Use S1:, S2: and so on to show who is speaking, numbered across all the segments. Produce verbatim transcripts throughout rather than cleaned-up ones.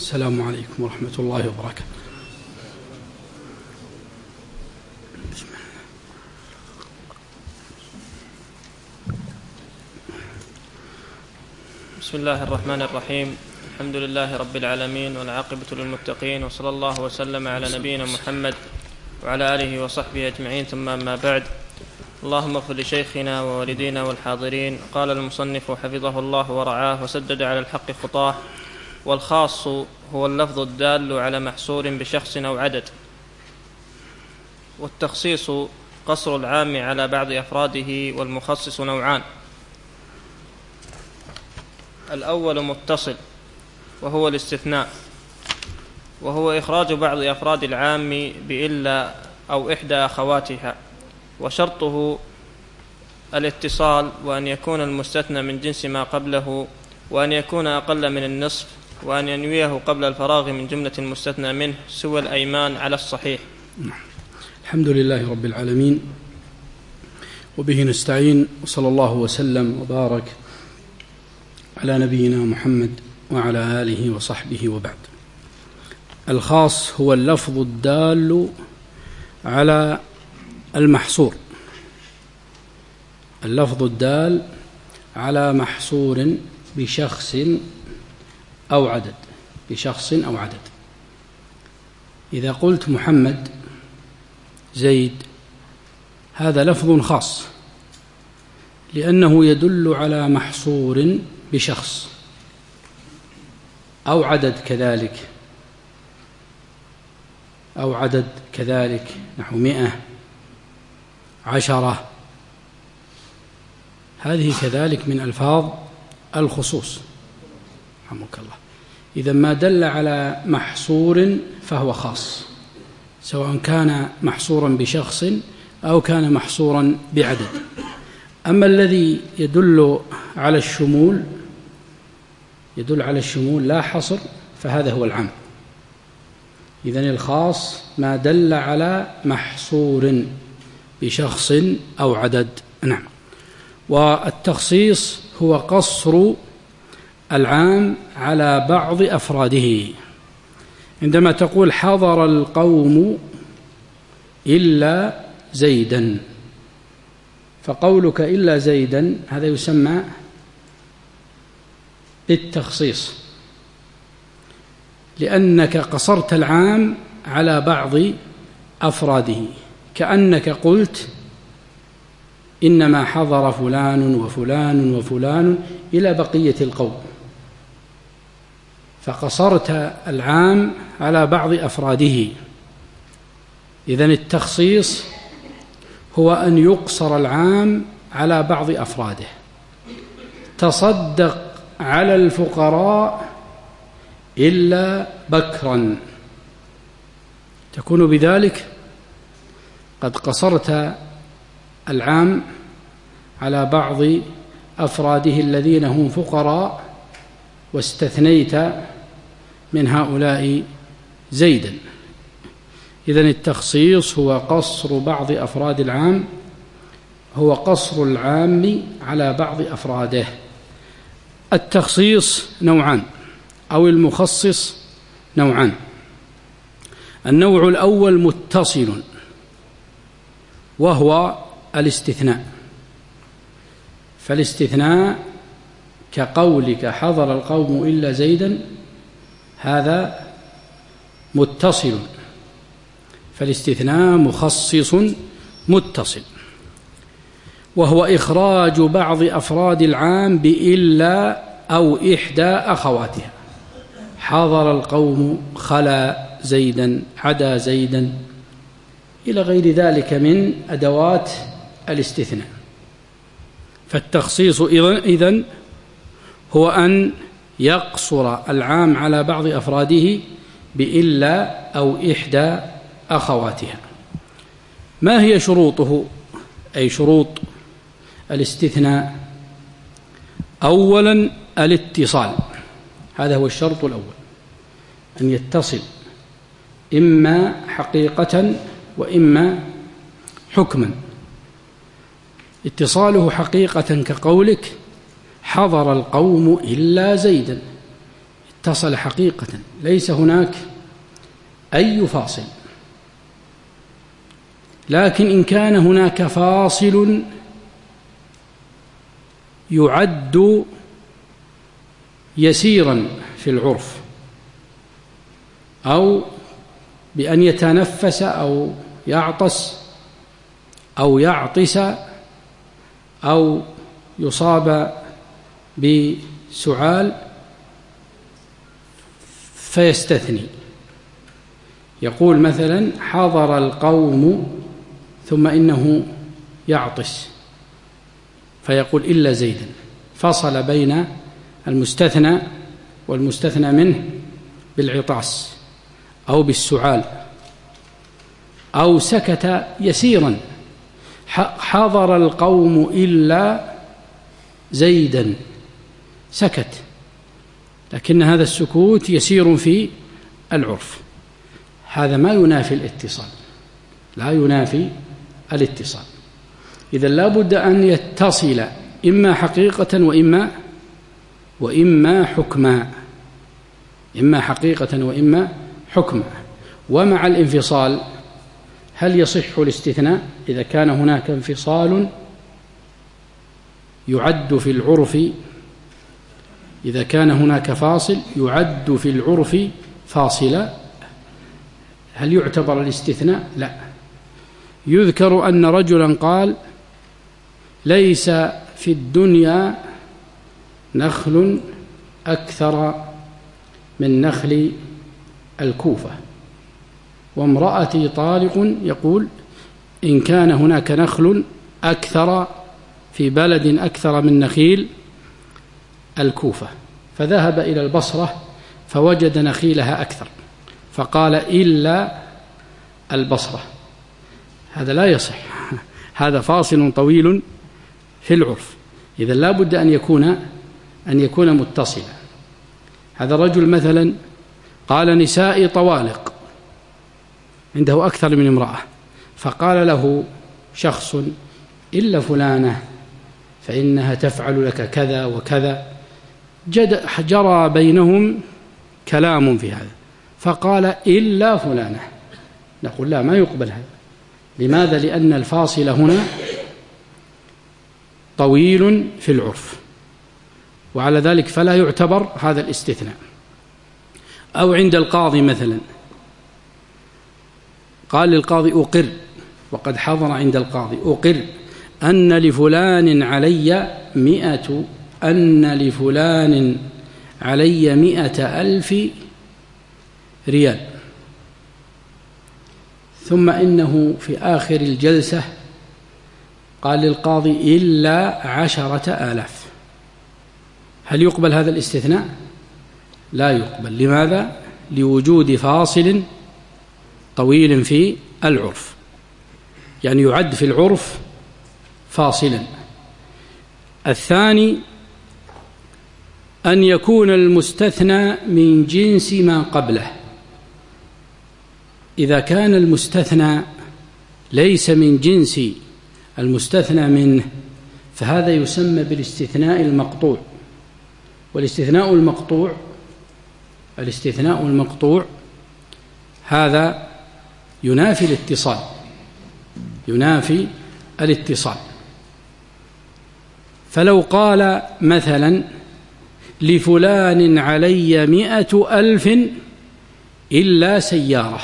S1: السلام عليكم ورحمة الله وبركاته.
S2: بسم الله الرحمن الرحيم. الحمد لله رب العالمين والعاقبة للمتقين، وصلى الله وسلم على نبينا محمد وعلى آله وصحبه أجمعين، ثم أما بعد. اللهم اغفر لشيخنا ووالدينا والحاضرين. قال المصنف حفظه الله ورعاه وسدد على الحق خطاه: والخاص هو اللفظ الدال على محصور بشخص أو عدد، والتخصيص قصر العام على بعض أفراده، والمخصص نوعان: الأول متصل وهو الاستثناء، وهو إخراج بعض أفراد العام بإلا أو إحدى أخواتها، وشرطه الاتصال، وأن يكون المستثنى من جنس ما قبله، وأن يكون أقل من النصف، وأن ينويه قبل الفراغ من جملة المستثنى منه، سوى الأيمان على الصحيح.
S1: الحمد لله رب العالمين، وبه نستعين، وصلى الله وسلم وبارك على نبينا محمد وعلى آله وصحبه وبعد. الخاص هو اللفظ الدال على المحصور، اللفظ الدال على محصور بشخص أو عدد، بشخص أو عدد. إذا قلت محمد، زيد، هذا لفظ خاص لأنه يدل على محصور بشخص أو عدد كذلك، أو عدد كذلك نحو مئة، عشرة، هذه كذلك من ألفاظ الخصوص. رحمك الله. إذا ما دل على محصور فهو خاص، سواء كان محصورا بشخص أو كان محصورا بعدد. أما الذي يدل على الشمول، يدل على الشمول لا حصر، فهذا هو العام. إذن الخاص ما دل على محصور بشخص أو عدد. نعم. والتخصيص هو قصر العام على بعض أفراده. عندما تقول حضر القوم إلا زيدا، فقولك إلا زيدا هذا يسمى بالتخصيص، لأنك قصرت العام على بعض أفراده، كأنك قلت إنما حضر فلان وفلان وفلان إلى بقية القوم، فقصرت العام على بعض أفراده. إذن التخصيص هو أن يقصر العام على بعض أفراده. تصدق على الفقراء إلا بكرا، تكون بذلك قد قصرت العام على بعض أفراده الذين هم فقراء، واستثنيت من هؤلاء زيدا. إذن التخصيص هو قصر بعض أفراد العام، هو قصر العام على بعض أفراده. التخصيص نوعان، أو المخصص نوعان. النوع الأول متصل، وهو الاستثناء. فالاستثناء كقولك حضر القوم إلا زيدا، هذا متصل، فالاستثناء مخصص متصل، وهو إخراج بعض أفراد العام بإلا أو إحدى أخواتها. حضر القوم، خلا زيدا، عدا زيدا، إلى غير ذلك من أدوات الاستثناء. فالتخصيص إذن هو أن يقصر العام على بعض أفراده بإلا أو إحدى أخواتها. ما هي شروطه؟ أي شروط الاستثناء: أولا الاتصال، هذا هو الشرط الأول، أن يتصل إما حقيقة وإما حكما. اتصاله حقيقة كقولك حضر القوم إلا زيدا، اتصل حقيقة، ليس هناك أي فاصل. لكن إن كان هناك فاصل يعد يسيرا في العرف، أو بأن يتنفس أو يعطس أو يعطس أو يصاب بسعال فيستثني، يقول مثلا حضر القوم ثم إنه يعطس فيقول إلا زيدا، فصل بين المستثنى والمستثنى منه بالعطاس أو بالسعال، أو سكت يسيرا، حضر القوم إلا زيدا، سكت، لكن هذا السكوت يسير في العرف، هذا ما ينافي الاتصال، لا ينافي الاتصال. إذن لا بد أن يتصل إما حقيقة وإما وإما حكما، إما حقيقة وإما حكما. ومع الانفصال هل يصح الاستثناء؟ إذا كان هناك انفصال يعد في العرف، إذا كان هناك فاصل يعد في العرف فاصلا، هل يعتبر الاستثناء؟ لا. يذكر أن رجلا قال ليس في الدنيا نخل أكثر من نخل الكوفة، وامرأتي طالق، يقول إن كان هناك نخل أكثر في بلد أكثر من نخيل الكوفة، فذهب إلى البصرة فوجد نخيلها أكثر، فقال إلا البصرة، هذا لا يصح، هذا فاصل طويل في العرف، إذا لا بد أن يكون أن يكون متصلا. هذا الرجل مثلا قال نسائي طوالق، عنده أكثر من امرأة، فقال له شخص إلا فلانة فإنها تفعل لك كذا وكذا، جرى بينهم كلام في هذا، فقال إلا فلانة، نقول لا، ما يقبل هذا. لماذا؟ لأن الفاصل هنا طويل في العرف، وعلى ذلك فلا يعتبر هذا الاستثناء. أو عند القاضي مثلا، قال للقاضي أقر، وقد حضر عند القاضي، أقر أن لفلان علي مئة أن لفلان علي مئة ألف ريال، ثم إنه في آخر الجلسة قال للقاضي إلا عشرة آلاف، هل يقبل هذا الاستثناء؟ لا يقبل. لماذا؟ لوجود فاصل طويل في العرف، يعني يعد في العرف فاصلا. الثاني أن يكون المستثنى من جنس ما قبله. إذا كان المستثنى ليس من جنس المستثنى منه فهذا يسمى بالاستثناء المقطوع. والاستثناء المقطوع الاستثناء المقطوع هذا ينافي الاتصال، ينافي الاتصال. فلو قال مثلا لفلان علي مئة ألف إلا سيارة،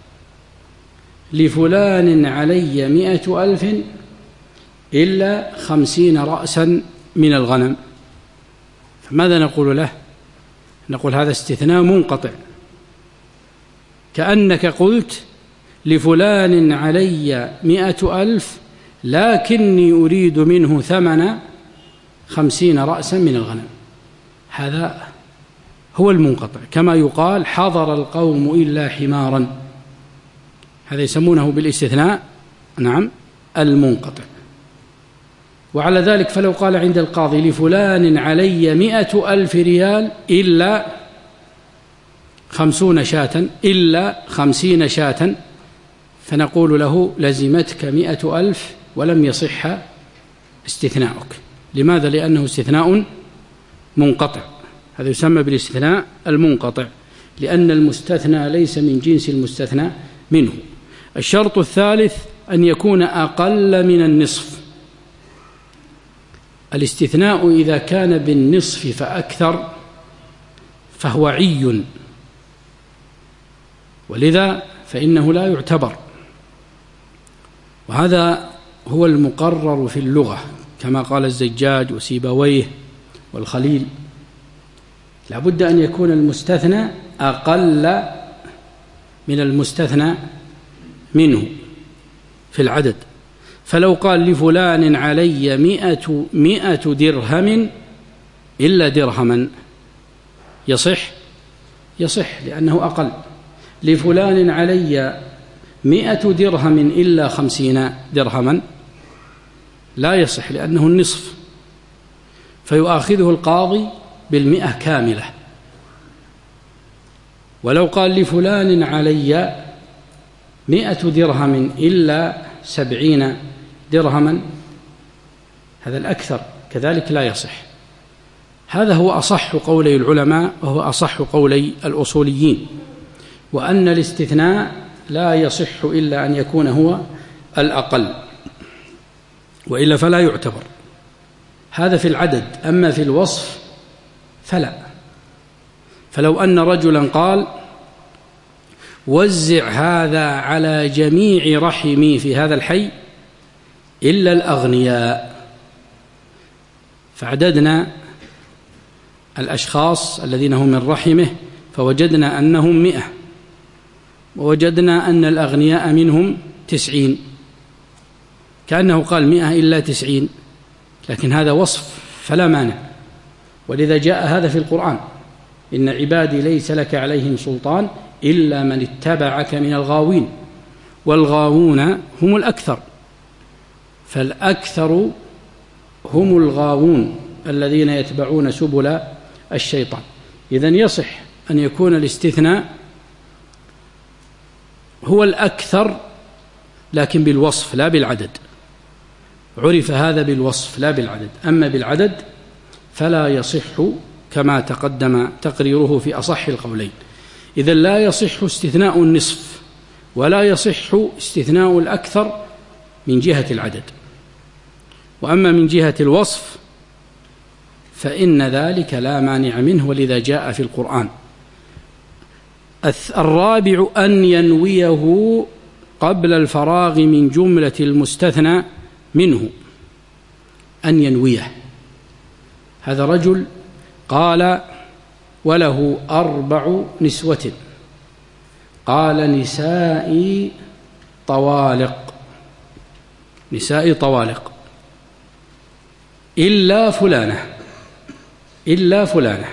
S1: لفلان علي مئة ألف إلا خمسين رأسا من الغنم، فماذا نقول له؟ نقول هذا استثناء منقطع، كأنك قلت لفلان علي مئة ألف لكني أريد منه ثمن خمسين رأسا من الغنم، هذا هو المنقطع. كما يقال حضر القوم إلا حمارا، هذا يسمونه بالاستثناء نعم المنقطع. وعلى ذلك فلو قال عند القاضي لفلان علي مئة ألف ريال إلا خمسون شاة إلا خمسين شاة، فنقول له لزمتك مئة ألف ولم يصح استثناؤك. لماذا؟ لأنه استثناء منقطع، هذا يسمى بالاستثناء المنقطع، لأن المستثنى ليس من جنس المستثنى منه. الشرط الثالث أن يكون أقل من النصف. الاستثناء إذا كان بالنصف فأكثر فهو عي، ولذا فإنه لا يعتبر، وهذا هو المقرر في اللغة كما قال الزجاج وسيبويه والخليل. لا بد أن يكون المستثنى أقل من المستثنى منه في العدد. فلو قال لفلان علي مئة, مئة درهم إلا درهما يصح يصح لأنه أقل. لفلان علي مئة درهم إلا خمسين درهما لا يصح لأنه النصف، فيؤاخذه القاضي بالمئة كاملة. ولو قال لفلان علي مئة درهم إلا سبعين درهما هذا الأكثر كذلك لا يصح. هذا هو أصح قولي العلماء وهو أصح قولي الأصوليين، وأن الاستثناء لا يصح إلا أن يكون هو الأقل، وإلا فلا يعتبر. هذا في العدد. أما في الوصف فلا. فلو أن رجلا قال وزع هذا على جميع رحمي في هذا الحي إلا الأغنياء، فعددنا الأشخاص الذين هم من رحمه فوجدنا أنهم مئة، ووجدنا أن الأغنياء منهم تسعين، كأنه قال مئة إلا تسعين، لكن هذا وصف فلا مانع. ولذا جاء هذا في القرآن: إن عبادي ليس لك عليهم سلطان إلا من اتبعك من الغاوين، والغاوون هم الأكثر، فالأكثر هم الغاوون الذين يتبعون سبل الشيطان. إذن يصح أن يكون الاستثناء هو الأكثر لكن بالوصف لا بالعدد. عرف هذا بالوصف لا بالعدد. أما بالعدد فلا يصح كما تقدم تقريره في أصح القولين. إذن لا يصح استثناء النصف ولا يصح استثناء الأكثر من جهة العدد. وأما من جهة الوصف فإن ذلك لا مانع منه، ولذا جاء في القرآن. الرابع أن ينويه قبل الفراغ من جملة المستثنى منه. أن ينويه. هذا رجل قال وله أربع نسوة، قال نسائي طوالق، نسائي طوالق إلا فلانة، إلا فلانة.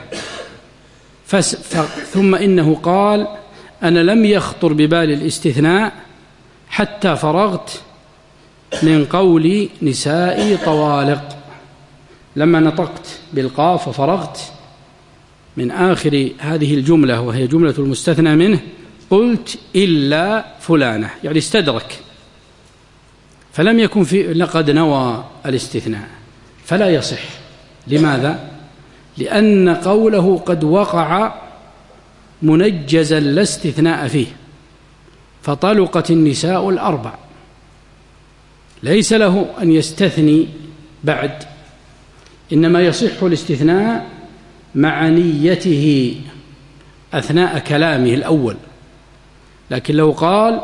S1: ثم إنه قال أنا لم يخطر ببالي الاستثناء حتى فرغت من قول نسائي طوالق. لما نطقت بالقاف وفرغت من آخر هذه الجملة وهي جملة المستثنى منه قلت إلا فلانة، يعني استدرك، فلم يكن في لقد نوى الاستثناء، فلا يصح. لماذا؟ لأن قوله قد وقع منجزا لا استثناء فيه، فطلقت النساء الأربع، ليس له أن يستثني بعد، إنما يصح الاستثناء مع نيته أثناء كلامه الأول. لكن لو قال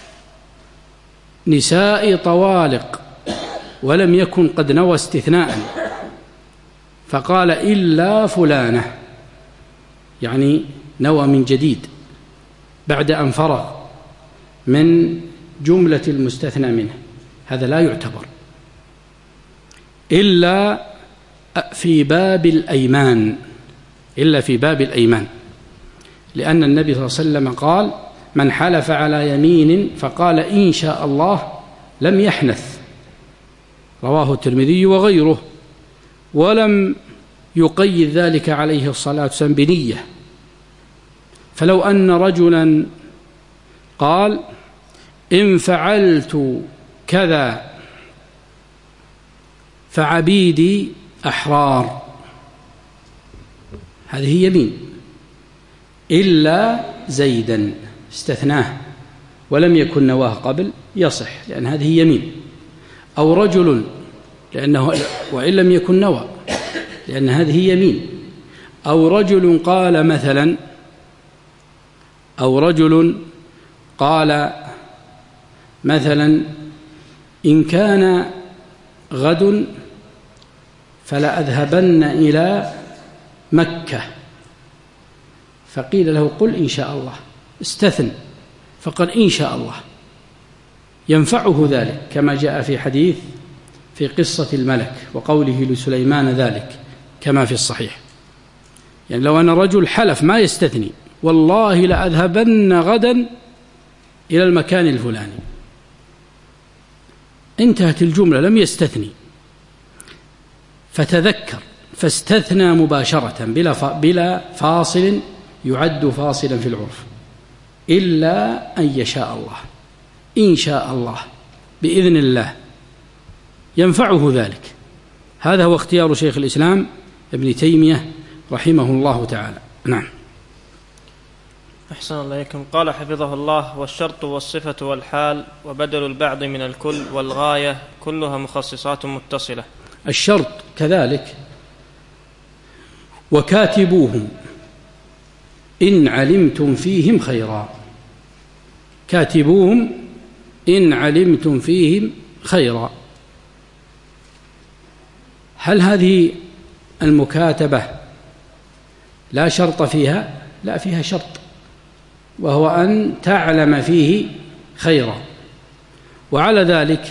S1: نساء طوالق ولم يكن قد نوى استثناء فقال إلا فلانة، يعني نوى من جديد بعد أن فرغ من جملة المستثنى منه، هذا لا يعتبر إلا في باب الأيمان، إلا في باب الأيمان، لأن النبي صلى الله عليه وسلم قال من حلف على يمين فقال إن شاء الله لم يحنث، رواه الترمذي وغيره، ولم يقيد ذلك عليه الصلاة والسلام بنية. فلو أن رجلا قال إن فعلت كذا فعبيدي أحرار، هذه يمين، إلا زيدا استثناه ولم يكن نواه قبل يصح، لأن هذه يمين. أو رجل، لأنه وإن لم يكن نوى، لأن هذه يمين. أو رجل قال مثلا أو رجل قال مثلا إن كان غد فلأذهبن إلى مكة، فقيل له قل إن شاء الله، استثن فقال إن شاء الله، ينفعه ذلك، كما جاء في حديث في قصة الملك وقوله لسليمان ذلك كما في الصحيح. يعني لو أن رجل حلف ما يستثني، والله لأذهبن غدا إلى المكان الفلاني، انتهت الجملة، لم يستثني، فتذكر فاستثنى مباشرة بلا بلا فاصل يعد فاصلا في العرف، إلا أن يشاء الله، إن شاء الله، بإذن الله، ينفعه ذلك. هذا هو اختيار شيخ الإسلام ابن تيمية رحمه الله تعالى. نعم.
S2: أحسن الله إليكم. قال حفظه الله: والشرط والصفة والحال وبدل البعض من الكل والغاية كلها مخصصات متصلة.
S1: الشرط كذلك: وكاتبوهم إن علمتم فيهم خيرا. كاتبوهم إن علمتم فيهم خيرا. هل هذه المكاتبة لا شرط فيها؟ لا، فيها شرط، وهو أن تعلم فيه خيرا. وعلى ذلك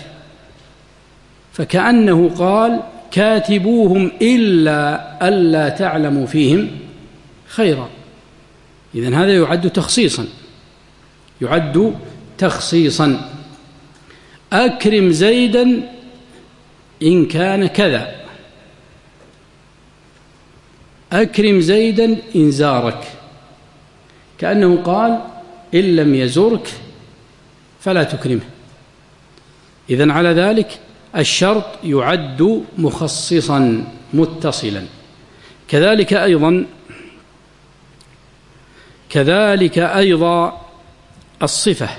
S1: فكأنه قال كاتبوهم إلا ألا تعلموا فيهم خيرا. إذن هذا يعد تخصيصا، يعد تخصيصا. أكرم زيدا إن كان كذا، أكرم زيدا إن زارك، كأنه قال إن لم يزرك فلا تكرمه. إذن على ذلك الشرط يعد مخصصا متصلا. كذلك أيضا كذلك أيضا الصفة.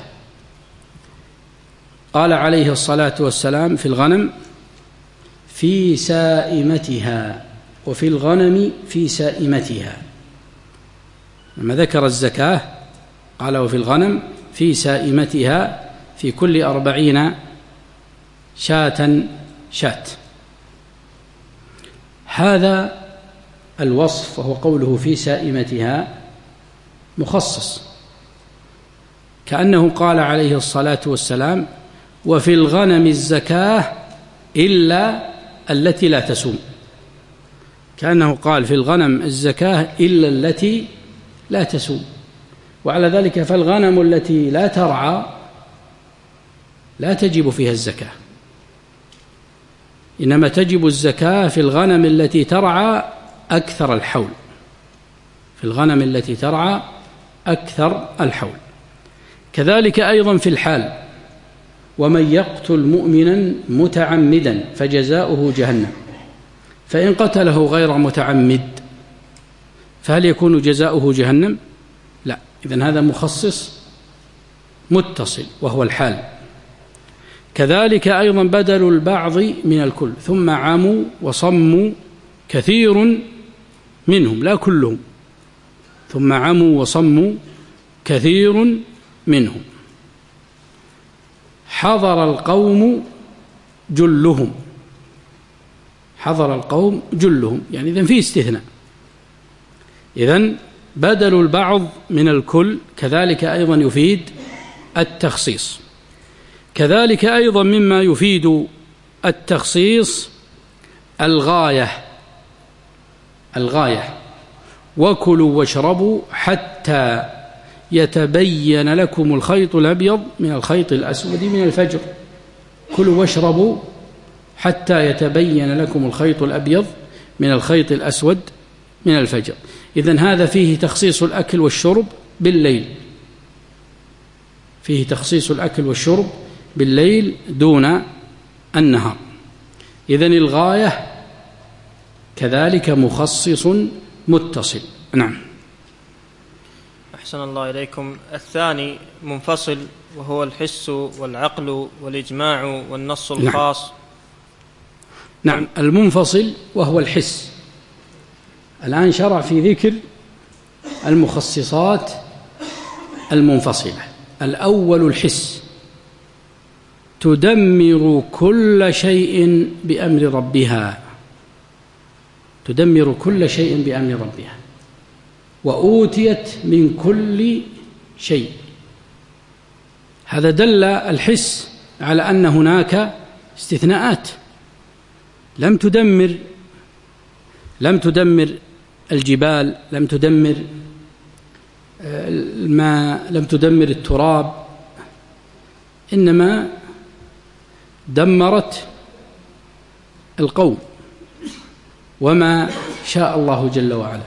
S1: قال عليه الصلاة والسلام في الغنم في سائمتها، وفي الغنم في سائمتها. لما ذكر الزكاة قال وفي الغنم في سائمتها، في كل أربعين شاة شاة. هذا الوصف وهو قوله في سائمتها مخصص، كأنه قال عليه الصلاة والسلام وفي الغنم الزكاة إلا التي لا تسوم، كأنه قال في الغنم الزكاة إلا التي لا تسوم. وعلى ذلك فالغنم التي لا ترعى لا تجب فيها الزكاة، إنما تجب الزكاة في الغنم التي ترعى أكثر الحول، في الغنم التي ترعى أكثر الحول. كذلك أيضا في الحال: ومن يقتل مؤمنا متعمدا فجزاؤه جهنم. فإن قتله غير متعمد فهل يكون جزاؤه جهنم؟ لا. إذن هذا مخصص متصل وهو الحال. كذلك أيضا بدل البعض من الكل. ثم عموا وصموا كثير منهم، لا كلهم، ثم عموا وصموا كثير منهم. حضر القوم جلهم، حضر القوم جلهم، يعني إذن في استثناء. إذن بدل البعض من الكل كذلك أيضا يفيد التخصيص. كذلك أيضا مما يفيد التخصيص الغاية. الغاية: وكلوا واشربوا حتى يتبين لكم الخيط الأبيض من الخيط الأسود من الفجر. كلوا واشربوا حتى يتبين لكم الخيط الأبيض من الخيط الأسود من الفجر. إذن هذا فيه تخصيص الأكل والشرب بالليل، فيه تخصيص الأكل والشرب بالليل دون النهار. إذن الغاية كذلك مخصص متصل. نعم.
S2: أحسن الله إليكم. الثاني منفصل وهو الحس والعقل والإجماع والنص الخاص.
S1: نعم, نعم. المنفصل وهو الحس. الآن شرع في ذكر المخصصات المنفصلة. الأول الحس، تدمر كل شيء بأمر ربها، تدمر كل شيء بأمر ربها، وأوتيت من كل شيء. هذا دل الحس على أن هناك استثناءات. لم تدمر لم تدمر الجبال، لم تدمر الماء، لم تدمر التراب، إنما دمرت القوم وما شاء الله جل وعلا.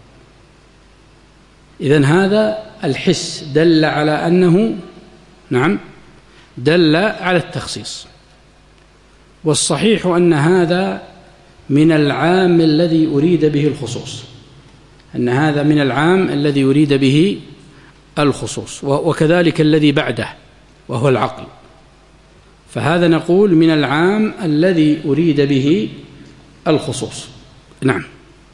S1: إذن هذا الحس دل على أنه نعم دل على التخصيص. والصحيح أن هذا من العام الذي أريد به الخصوص، أن هذا من العام الذي يريد به الخصوص، وكذلك الذي بعده وهو العقل. فهذا نقول من العام الذي أريد به الخصوص. نعم.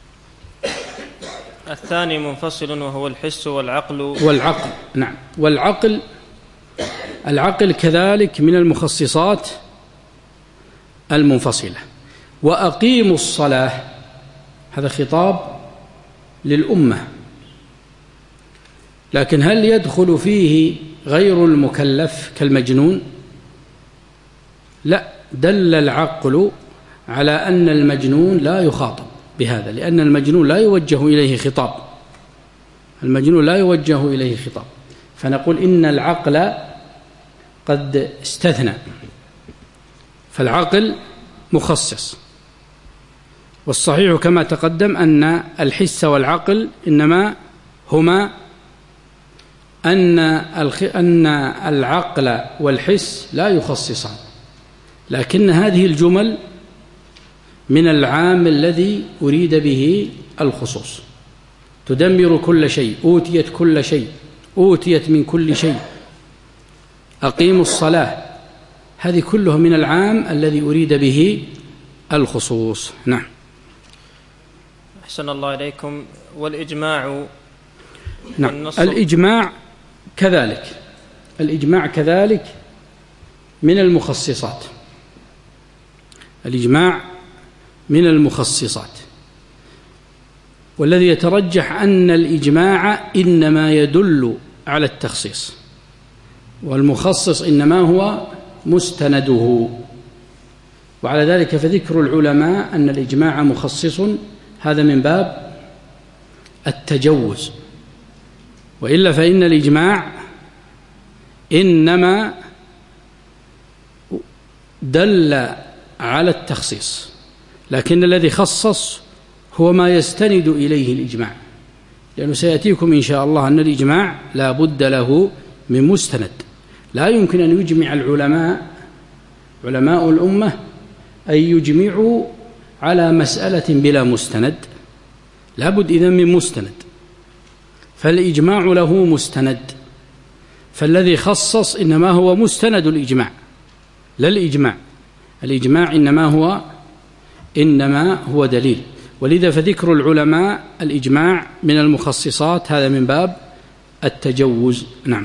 S2: الثاني منفصل وهو الحس والعقل.
S1: والعقل نعم. والعقل العقل كذلك من المخصصات المنفصلة. وأقيموا الصلاة، هذا خطاب للأمة، لكن هل يدخل فيه غير المكلف كالمجنون؟ لا، دل العقل على أن المجنون لا يخاطب بهذا، لأن المجنون لا يوجه إليه خطاب، المجنون لا يوجه إليه خطاب. فنقول إن العقل قد استثنى، فالعقل مخصص. والصحيح كما تقدم أن الحس والعقل إنما هما أن أن العقل والحس لا يخصصان، لكن هذه الجمل من العام الذي أريد به الخصوص. تدمر كل شيء، أوتيت كل شيء، أوتيت من كل شيء، أقيموا الصلاة، هذه كلها من العام الذي أريد به الخصوص. نعم.
S2: أحسن الله إليكم. والإجماع.
S1: نعم. الإجماع كذلك الإجماع كذلك من المخصصات. الإجماع من المخصصات، والذي يترجح أن الإجماع إنما يدل على التخصيص، والمخصص إنما هو مستنده. وعلى ذلك فذكر العلماء أن الإجماع مخصص هذا من باب التجوز، وإلا فإن الإجماع إنما دل على التخصيص، لكن الذي خصص هو ما يستند إليه الإجماع، لأنه سيأتيكم إن شاء الله أن الإجماع لا بد له من مستند. لا يمكن أن يجمع العلماء علماء الأمة أن يجمعوا على مسألة بلا مستند، لا بد إذن من مستند، فالإجماع له مستند. فالذي خصص إنما هو مستند الإجماع لا الإجماع، الإجماع إنما هو إنما هو دليل. ولذا فذكر العلماء الإجماع من المخصصات هذا من باب التجوز. نعم.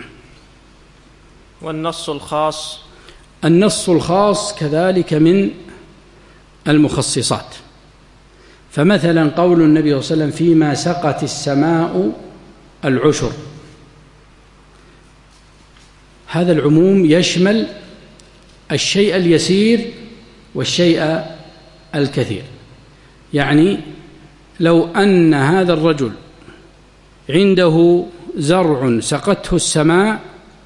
S2: والنص الخاص.
S1: النص الخاص كذلك من المخصصات. فمثلا قول النبي صلى الله عليه وسلم فيما سقت السماء العشر، هذا العموم يشمل الشيء اليسير والشيء الكثير. يعني لو أن هذا الرجل عنده زرع سقته السماء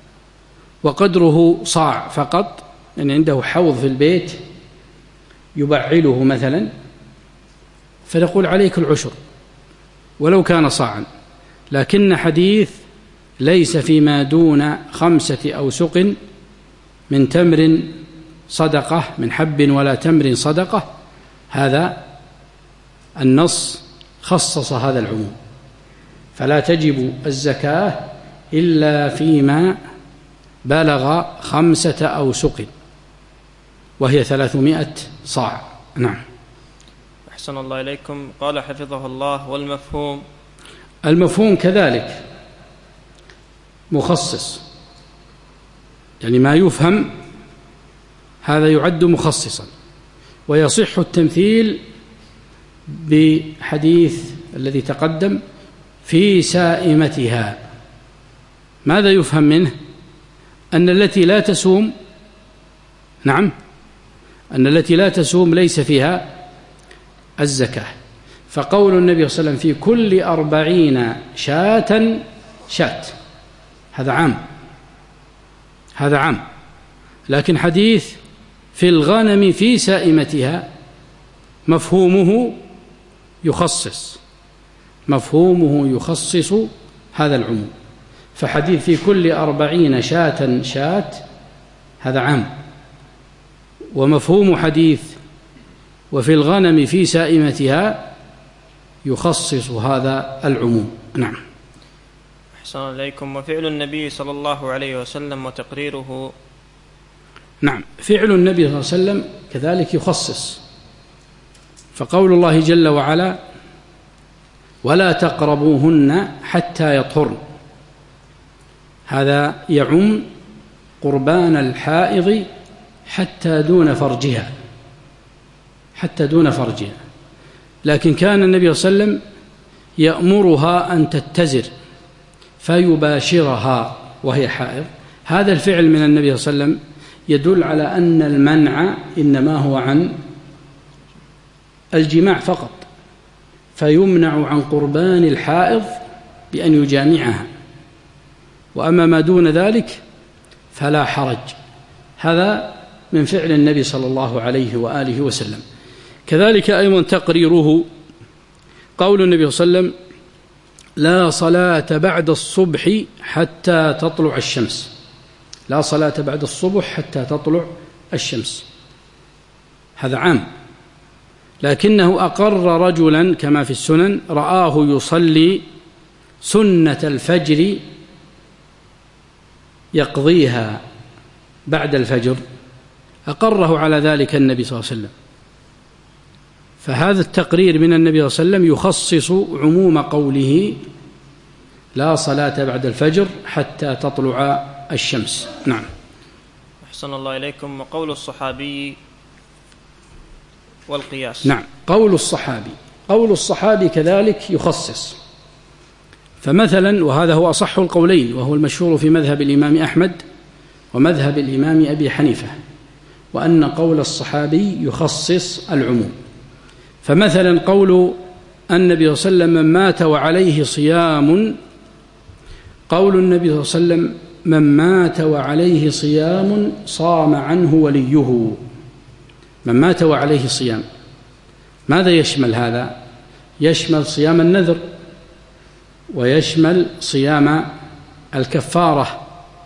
S1: وقدره صاع فقط، يعني عنده حوض في البيت يبعله مثلا، فنقول عليك العشر ولو كان صاعا. لكن حديث ليس فيما دون خمسة أوسق من تمر صدقة، من حب ولا تمر صدقة، هذا النص خصص هذا العموم، فلا تجب الزكاة إلا فيما بلغ خمسة أوسق وهي ثلاثمائة صاع. نعم.
S2: أحسن الله إليكم. قال حفظه الله: والمفهوم؟
S1: المفهوم كذلك مخصص، يعني ما يفهم هذا يعد مخصصا، ويصح التمثيل بحديث الذي تقدم في سائمتها. ماذا يفهم منه؟ أن التي لا تسوم، نعم، أن التي لا تسوم ليس فيها الزكاة. فقول النبي صلى الله عليه وسلم في كل أربعين شاة شاة هذا عام، هذا عام. لكن حديث في الغنم في سائمتها مفهومه يخصص، مفهومه يخصص هذا العموم. فحديث في كل أربعين شاة شاة هذا عام، ومفهوم حديث وفي الغنم في سائمتها يخصص هذا العموم. نعم.
S2: أحسن عليكم. وفعل النبي صلى الله عليه وسلم وتقريره؟
S1: نعم، فعل النبي صلى الله عليه وسلم كذلك يخصص، فقول الله جل وعلا: ولا تقربوهن حتى يطهرن، هذا يعم قربان الحائض حتى دون فرجها، حتى دون فرجها. لكن كان النبي صلى الله عليه وسلم يأمرها أن تتزر فيباشرها وهي حائض. هذا الفعل من النبي صلى الله عليه وسلم يدل على أن المنع إنما هو عن الجماع فقط، فيمنع عن قربان الحائض بأن يجامعها، وأما ما دون ذلك فلا حرج. هذا من فعل النبي صلى الله عليه وآله وسلم. كذلك أيضا تقريره قول النبي صلى الله عليه وسلم: لا صلاة بعد الصبح حتى تطلع الشمس، لا صلاة بعد الصبح حتى تطلع الشمس، هذا عام. لكنه أقر رجلا كما في السنن رآه يصلي سنة الفجر يقضيها بعد الفجر، أقره على ذلك النبي صلى الله عليه وسلم. فهذا التقرير من النبي صلى الله عليه وسلم يخصص عموم قوله: لا صلاة بعد الفجر حتى تطلع الشمس. نعم.
S2: أحسن الله إليكم. وقول الصحابي والقياس؟
S1: نعم، قول الصحابي، قول الصحابي كذلك يخصص. فمثلا، وهذا هو أصح القولين وهو المشهور في مذهب الإمام أحمد ومذهب الإمام أبي حنيفة، وأن قول الصحابي يخصص العموم. فمثلا قول النبي صلى الله عليه وسلم: من مات وعليه صيام، قول النبي صلى الله عليه وسلم: من مات وعليه صيام صام عنه وليه. من مات وعليه صيام، ماذا يشمل هذا؟ يشمل صيام النذر، ويشمل صيام الكفارة،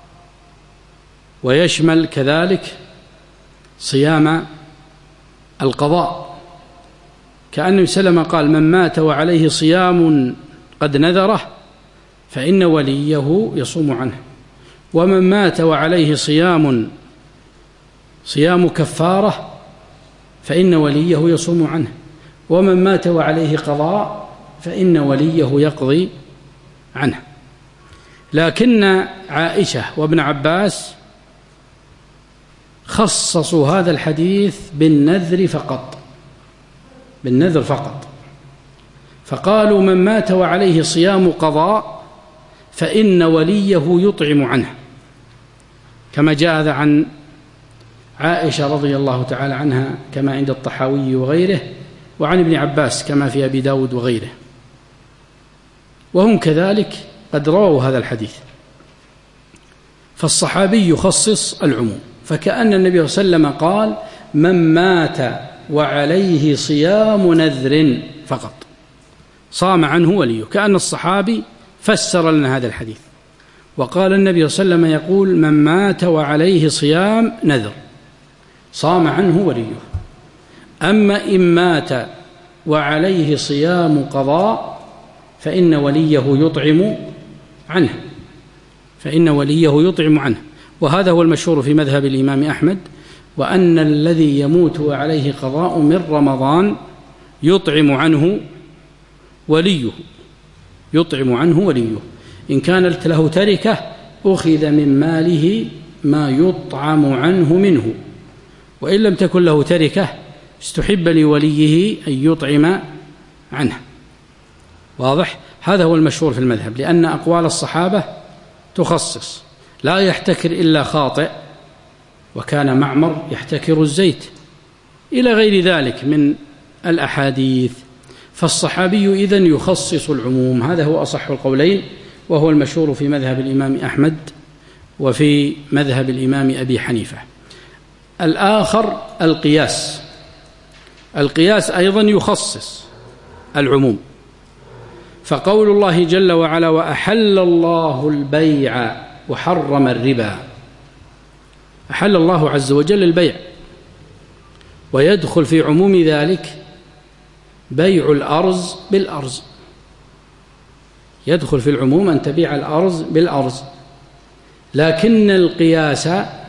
S1: ويشمل كذلك صيام القضاء. كأن النبي صلى الله عليه وسلم قال: من مات وعليه صيام قد نذره فإن وليه يصوم عنه، ومن مات وعليه صيام صيام كفارة فإن وليه يصوم عنه، ومن مات وعليه قضاء فإن وليه يقضي عنه. لكن عائشة وابن عباس خصصوا هذا الحديث بالنذر فقط، بالنذر فقط، فقالوا: من مات وعليه صيام قضاء فإن وليه يطعم عنه، كما جاء هذا عن عائشة رضي الله تعالى عنها كما عند الطحاوي وغيره، وعن ابن عباس كما في أبي داود وغيره، وهم كذلك قد رووا هذا الحديث. فالصحابي يخصص العموم، فكأن النبي صلى الله عليه وسلم قال: من مات وعليه صيام نذر فقط صام عنه وليه، كأن الصحابي فسر لنا هذا الحديث، وقال النبي صلى الله عليه وسلم يقول: من مات وعليه صيام نذر صام عنه وليه. أما إن مات وعليه صيام قضاء فإن وليه يطعم عنه فإن وليه يطعم عنه وهذا هو المشهور في مذهب الإمام أحمد، وأن الذي يموت وعليه قضاء من رمضان يطعم عنه وليه يطعم عنه وليه إن كانت له تركة أخذ من ماله ما يطعم عنه منه، وإن لم تكن له تركة استحب لوليه أن يطعم عنه. واضح؟ هذا هو المشهور في المذهب، لأن أقوال الصحابة تخصص، لا يحتكر إلا خاطئ، وكان معمر يحتكر الزيت إلى غير ذلك من الأحاديث، فالصحابي إذن يخصص العموم. هذا هو أصح القولين، وهو المشهور في مذهب الإمام أحمد وفي مذهب الإمام أبي حنيفة. الآخر القياس القياس أيضا يخصص العموم، فقول الله جل وعلا وأحل الله البيع وحرم الربا، أحل الله عز وجل البيع، ويدخل في عموم ذلك بيع الأرز بالأرز، يدخل في العموم أن تبيع الأرز بالأرز، لكن القياس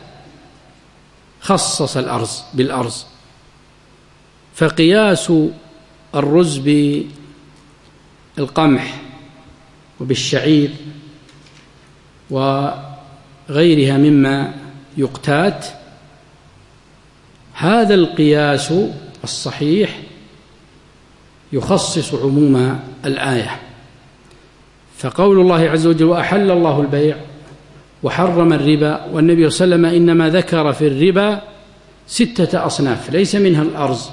S1: خصص الأرز بالأرز، فقياس الرز بالقمح وبالشعير وغيرها مما يقتات، هذا القياس الصحيح يخصص عموم الآية. فقول الله عز وجل وأحل الله البيع وحرم الربا، والنبي صلى الله عليه وسلم إنما ذكر في الربا ستة أصناف ليس منها الأرز،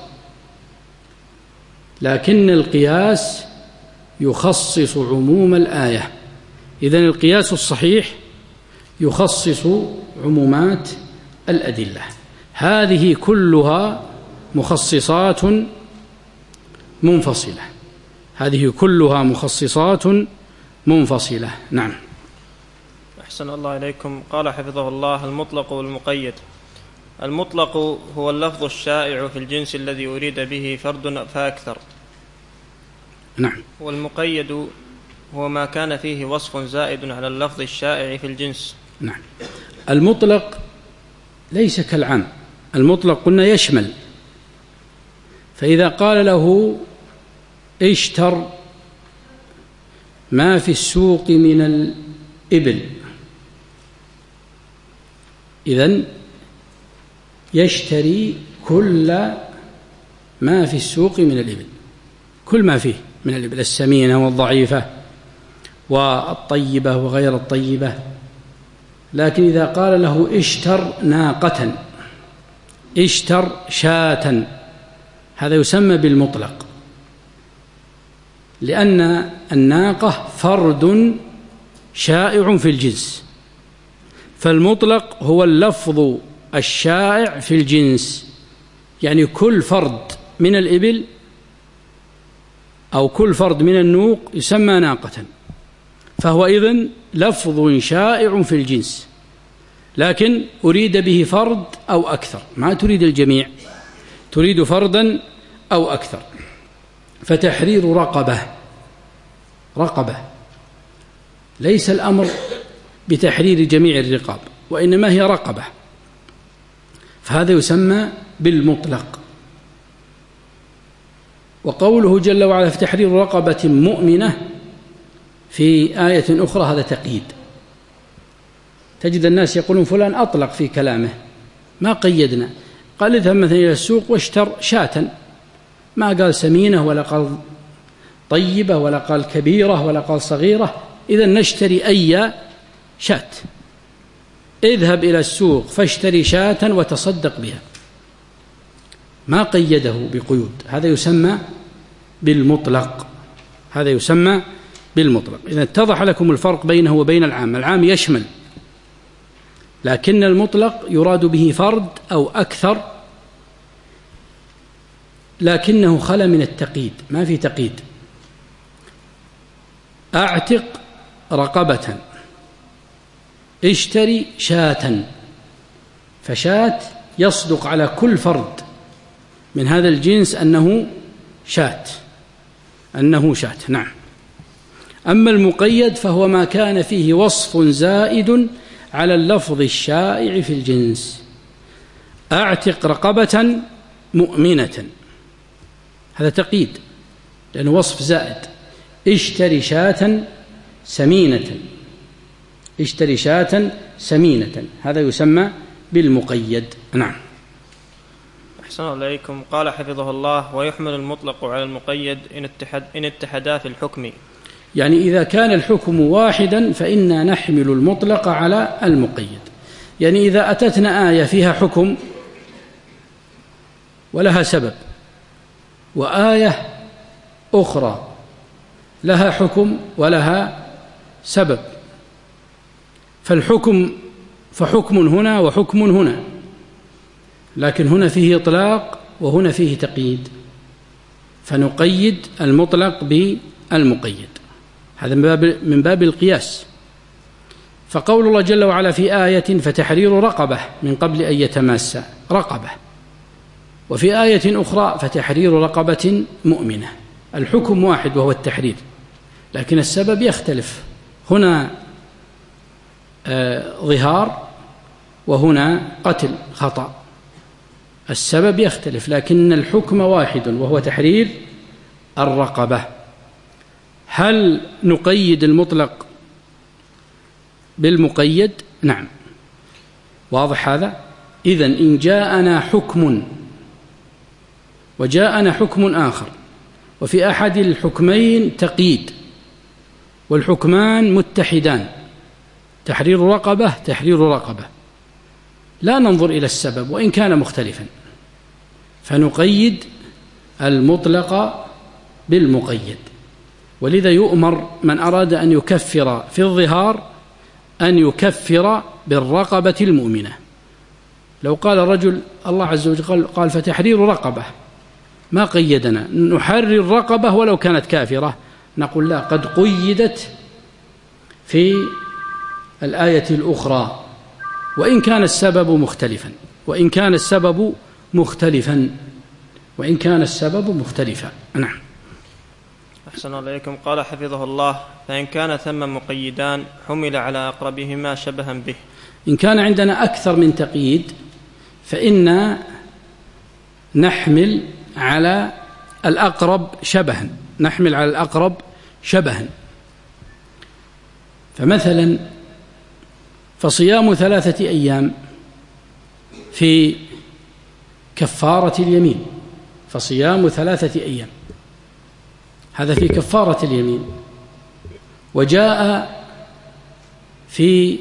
S1: لكن القياس يخصص عموم الآية. إذن القياس الصحيح يخصص عمومات الأدلة، هذه كلها مخصصات منفصلة هذه كلها مخصصات منفصلة. نعم.
S2: أحسن الله إليكم. قال حفظه الله المطلق والمقيد. المطلق هو اللفظ الشائع في الجنس الذي أريد به فرد فأكثر.
S1: نعم.
S2: والمقيد هو ما كان فيه وصف زائد على اللفظ الشائع في الجنس.
S1: نعم. المطلق ليس كالعام، المطلق قلنا يشمل، فإذا قال له اشتر ما في السوق من الإبل، إذن يشتري كل ما في السوق من الإبل، كل ما فيه من الإبل، السمينة والضعيفة والطيبة وغير الطيبة. لكن إذا قال له اشتر ناقة، اشتر شاة، هذا يسمى بالمطلق، لأن الناقة فرد شائع في الجنس، فالمطلق هو اللفظ الشائع في الجنس، يعني كل فرد من الإبل أو كل فرد من النوق يسمى ناقة، فهو إذن لفظ شائع في الجنس، لكن أريد به فرد أو أكثر، ما تريد الجميع، تريد فردا أو أكثر. فتحرير رقبة رقبة ليس الأمر بتحرير جميع الرقاب، وإنما هي رقبة، فهذا يسمى بالمطلق. وقوله جل وعلا في تحرير رقبة مؤمنة في آية أخرى هذا تقييد، تجد الناس يقولون فلان أطلق في كلامه، ما قيدنا، قال اذهب مثلا إلى السوق واشتر شاة، ما قال سمينة ولا قال طيبة ولا قال كبيرة ولا قال صغيرة، إذن نشتري أي شاة، اذهب إلى السوق فاشتري شاة وتصدق بها، ما قيده بقيود، هذا يسمى بالمطلق هذا يسمى بالمطلق. إذا اتضح لكم الفرق بينه وبين العام، العام يشمل، لكن المطلق يراد به فرد أو أكثر، لكنه خلا من التقييد، ما في تقييد. أعتق رقبة، اشتري شاة، فشاة يصدق على كل فرد من هذا الجنس أنه شاة، أنه شاة. نعم. أما المقيد فهو ما كان فيه وصف زائد على اللفظ الشائع في الجنس. أعتق رقبة مؤمنة، هذا تقييد لأنه وصف زائد. اشتري شاة سمينة، اشتري شاة سمينة، هذا يسمى بالمقيد. نعم.
S2: أحسن عليكم. قال حفظه الله: ويحمل المطلق على المقيد إن اتحد إن اتحدا في الحكم.
S1: يعني إذا كان الحكم واحدا فإنا نحمل المطلق على المقيد. يعني إذا أتتنا آية فيها حكم ولها سبب، وآية أخرى لها حكم ولها سبب، فالحكم فحكم هنا وحكم هنا، لكن هنا فيه إطلاق وهنا فيه تقييد، فنقيد المطلق بالمقيد. هذا من باب من باب القياس. فقول الله جل وعلا في آية: فتحرير رقبة من قبل أن يتماسا، رقبة. وفي آية أخرى: فتحرير رقبة مؤمنة. الحكم واحد وهو التحرير، لكن السبب يختلف. هنا آه ظهار وهنا قتل خطأ، السبب يختلف، لكن الحكم واحد وهو تحرير الرقبة. هل نقيد المطلق بالمقيد؟ نعم. واضح هذا؟ إذن إن جاءنا حكم وجاءنا حكم آخر، وفي أحد الحكمين تقييد والحكمان متحدان، تحرير رقبة تحرير رقبة، لا ننظر إلى السبب وإن كان مختلفا، فنقيد المطلق بالمقيد. ولذا يؤمر من أراد أن يكفر في الظهار أن يكفر بالرقبة المؤمنة. لو قال الرجل الله عز وجل قال فتحرير رقبة، ما قيدنا، نحرر رقبة ولو كانت كافرة، نقول لا، قد قيدت في الآية الأخرى وإن كان السبب مختلفا وإن كان السبب مختلفا وإن كان السبب مختلفا. نعم.
S2: أحسن عليكم. قال حفظه الله: فإن كان ثم مقيدان حمل على أقربهما شبها به.
S1: إن كان عندنا أكثر من تقييد فإن نحمل على الأقرب شبها، نحمل على الأقرب شبها. فمثلا فصيام ثلاثة أيام في كفارة اليمين، فصيام ثلاثة أيام هذا في كفارة اليمين. وجاء في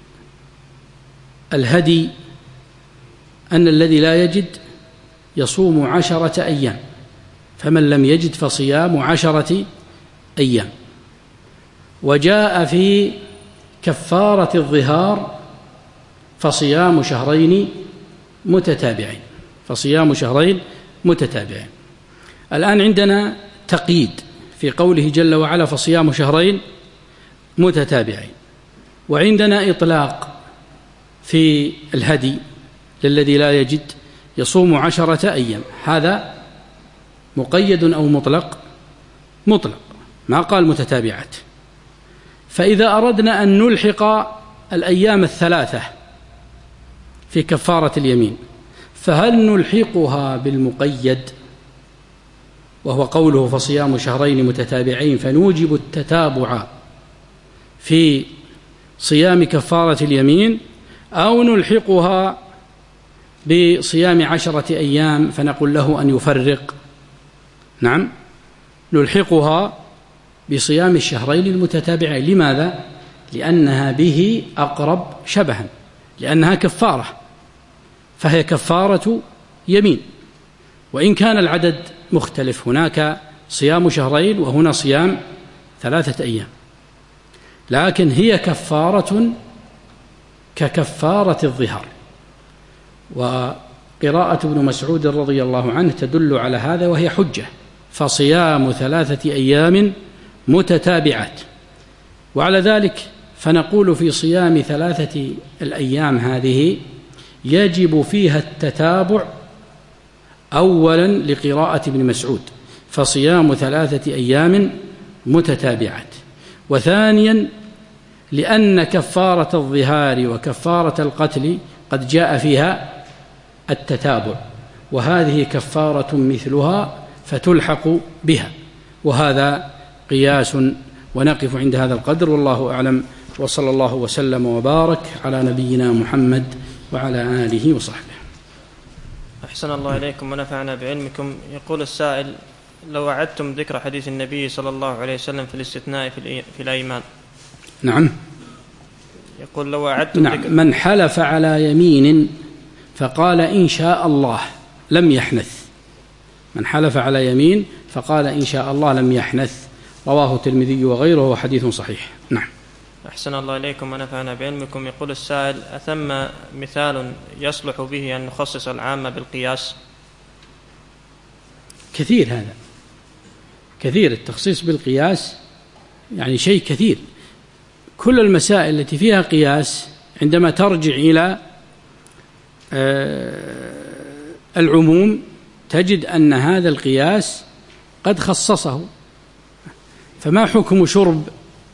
S1: الهدي أن الذي لا يجد يصوم عشرة أيام، فمن لم يجد فصيام عشرة أيام. وجاء في كفارة الظهار فصيام شهرين متتابعين، فصيام شهرين متتابعين. الآن عندنا تقييد في قوله جل وعلا فصيام شهرين متتابعين، وعندنا إطلاق في الهدي للذي لا يجد يصوم عشرة أيام. هذا مقيد أو مطلق؟ مطلق، ما قال متتابعات. فإذا أردنا أن نلحق الأيام الثلاثة في كفارة اليمين فهل نلحقها بالمقيد وهو قوله فصيام شهرين متتابعين، فنوجب التتابع في صيام كفارة اليمين، أو نلحقها بصيام عشرة أيام فنقول له أن يفرق؟ نعم، نلحقها بصيام الشهرين المتتابعين. لماذا؟ لأنها به أقرب شبها، لأنها كفارة، فهي كفارة يمين، وإن كان العدد مختلف، هناك صيام شهرين وهنا صيام ثلاثة أيام، لكن هي كفارة ككفارة الظهار. وقراءة ابن مسعود رضي الله عنه تدل على هذا وهي حجة، فصيام ثلاثة أيام متتابعات. وعلى ذلك فنقول في صيام ثلاثة الأيام هذه يجب فيها التتابع أولا لقراءة ابن مسعود، فصيام ثلاثة أيام متتابعات. وثانيا لأن كفارة الظهار وكفارة القتل قد جاء فيها التتابع، وهذه كفارة مثلها فتلحق بها، وهذا قياس. ونقف عند هذا القدر، والله أعلم، وصلى الله وسلم وبارك على نبينا محمد وعلى آله وصحبه.
S2: أحسن الله إليكم ونفعنا بعلمكم. يقول السائل: لو أعدتم ذكر حديث النبي صلى الله عليه وسلم في الاستثناء في الأيمان.
S1: نعم.
S2: يقول لو أعدتم
S1: نعم.
S2: ذكر
S1: من حلف على يمين فقال إن شاء الله لم يحنث. من حلف على يمين فقال إن شاء الله لم يحنث. رواه الترمذي وغيره وحديث صحيح. نعم.
S2: أحسن الله إليكم ونفعنا بعلمكم. يقول السائل: أثم مثال يصلح به أن نخصص العامة بالقياس؟
S1: كثير، هذا كثير التخصيص بالقياس، يعني شيء كثير. كل المسائل التي فيها قياس عندما ترجع إلى العموم تجد أن هذا القياس قد خصصه. فما حكم شرب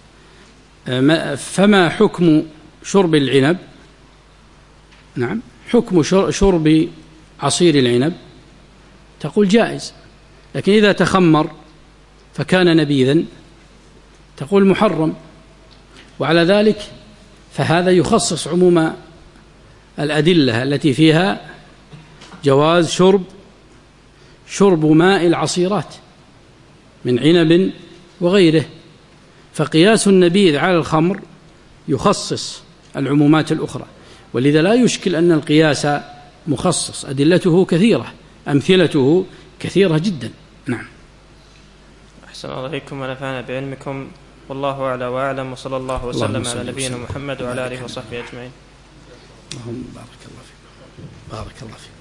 S1: فما حكم شرب العنب؟ نعم، حكم شرب عصير العنب تقول جائز، لكن إذا تخمر فكان نبيذا تقول محرم. وعلى ذلك فهذا يخصص عموم الأدلة التي فيها جواز شرب شرب ماء العصيرات من عنب وغيره. فقياس النبيذ على الخمر يخصص العمومات الأخرى، ولذا لا يشكل أن القياس مخصص، أدلته كثيرة، أمثلته كثيرة جدا. نعم.
S2: أحسن الله إليكم ونفعنا بعلمكم، والله أعلى وأعلم، وصلى الله وسلم على نبينا محمد وعلى آله وصحبه أجمعين.
S1: اللهم بارك الله فيكم. بارك الله فيكم.